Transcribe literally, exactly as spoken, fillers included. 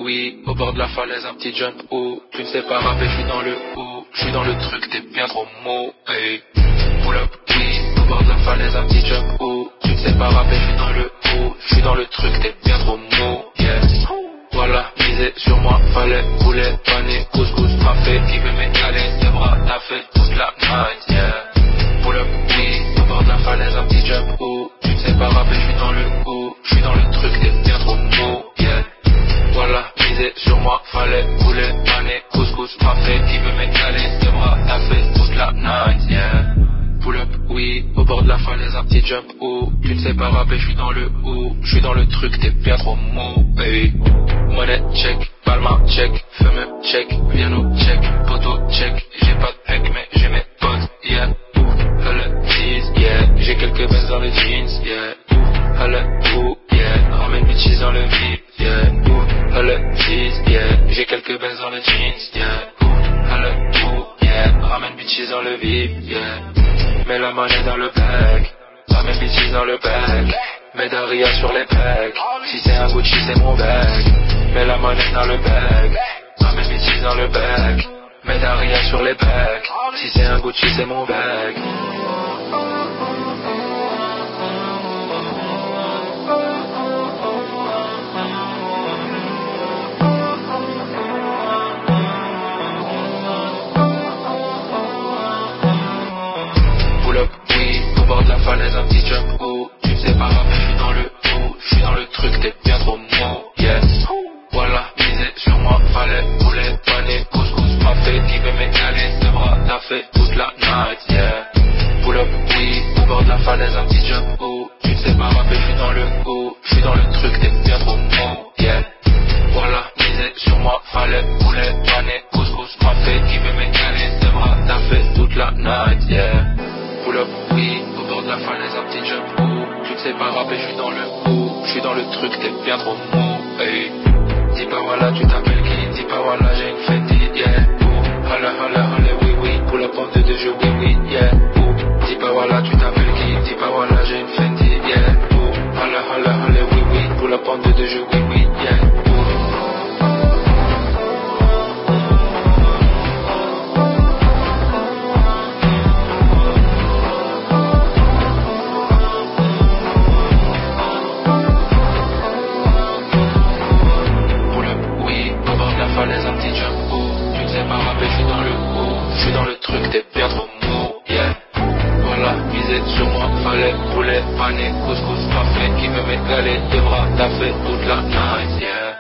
oui, au bord de la falaise, un petit jump, oh. Tu ne sais pas rapper, je suis dans le haut. Je suis dans le truc, t'es bien trop mou, hey. Pull up, oui, au bord de la falaise, un petit jump, oh. Tu ne sais pas rapper, je suis dans le haut. Je suis dans le truc, t'es bien trop mou, yeah. Voilà, misez sur moi, fallait couler, paner, couscous, rafé, qui veut m'égaler, les bras taffés, toute la night, yeah. Pull up, oui, au bord de la falaise, un petit jump, oh. Tu ne sais pas rapper, je suis dans le haut. Je suis dans le truc, t'es bien trop mou, yeah. Voilà, misez sur moi, fallait couler, paner, couscous, rafé, qui veut m'égaler, les bras taffés, toute la night, yeah. Pull up, oui, au bord de la falaise, un petit jump, oh. Tu ne sais pas rapper, je suis dans le haut. Je suis dans le truc, t'es bien trop mou, hey. Monnaie check, palma check, fumeux check, piano check, poteau check. J'ai pas de pec mais j'ai mes potes, yeah. Ouh, le tease, yeah. J'ai quelques bains dans les jeans, yeah. Ouh, le ouh, yeah. Ramène bitches dans le vip, yeah. Ouh, le tease, yeah. J'ai quelques bains dans les jeans, yeah. Ouh, le ouh, yeah. Ramène bitches dans le vip, yeah. Mets la monnaie dans le bag, ramène bitches dans le bag. Mets Daria sur les pecs, si c'est un Gucci c'est mon bag. Mets la monnaie dans le bag, ramène bitches dans le bag. Mets Daria sur les pecs, si c'est un Gucci c'est mon bag. Pull up, oui, au bord de la falaise, un petit jump, oh. Tu ne sais pas rapper, je suis dans le haut. Je suis dans le truc, t'es bien trop mou, yes. Voilà, misez sur moi, fallait couler, paner, couscous, rafé, qui veut m'égaler, les bras taffés, toute la night, yeah. Pull up, oui, au bord de la falaise, un petit jump, oh. Tu ne sais pas rapper, je suis dans le haut. Je suis dans le truc, t'es bien trop mou, yeah. Voilà, misez sur moi, fallait couler, paner, couscous, rafé, qui veut m'égaler, les bras taffés, toute la night, yeah. Pull up, oui, au bord de la falaise, un petit jump, oh. Tu ne sais pas rapper, je suis dans le haut. Je suis dans le truc, t'es bien trop mou, hey. Dis pas voilà, tu t'appelles qui? Dis pas voilà, j'ai une Fendi, yeah. Oh, holla, holla, holla, oui, oui. Pull up en deux de jeu, oui, oui, yeah. Oh, dis pas voilà, tu t'appelles qui? Dis pas voilà, j'ai une Fendi, yeah. Oh, holla, holla, holla, oui, oui. Pull up en deux de jeu, oui, oui, yeah. Falaise, un petit jump, oh. Tu ne sais pas rapper, je suis dans le haut. Je suis dans le truc, t'es bien trop mou, yeah. Voilà, misez sur moi, fallait couler, paner, couscous, parfait. Qui veut m'égaler, les bras taffés, toute la night, yeah.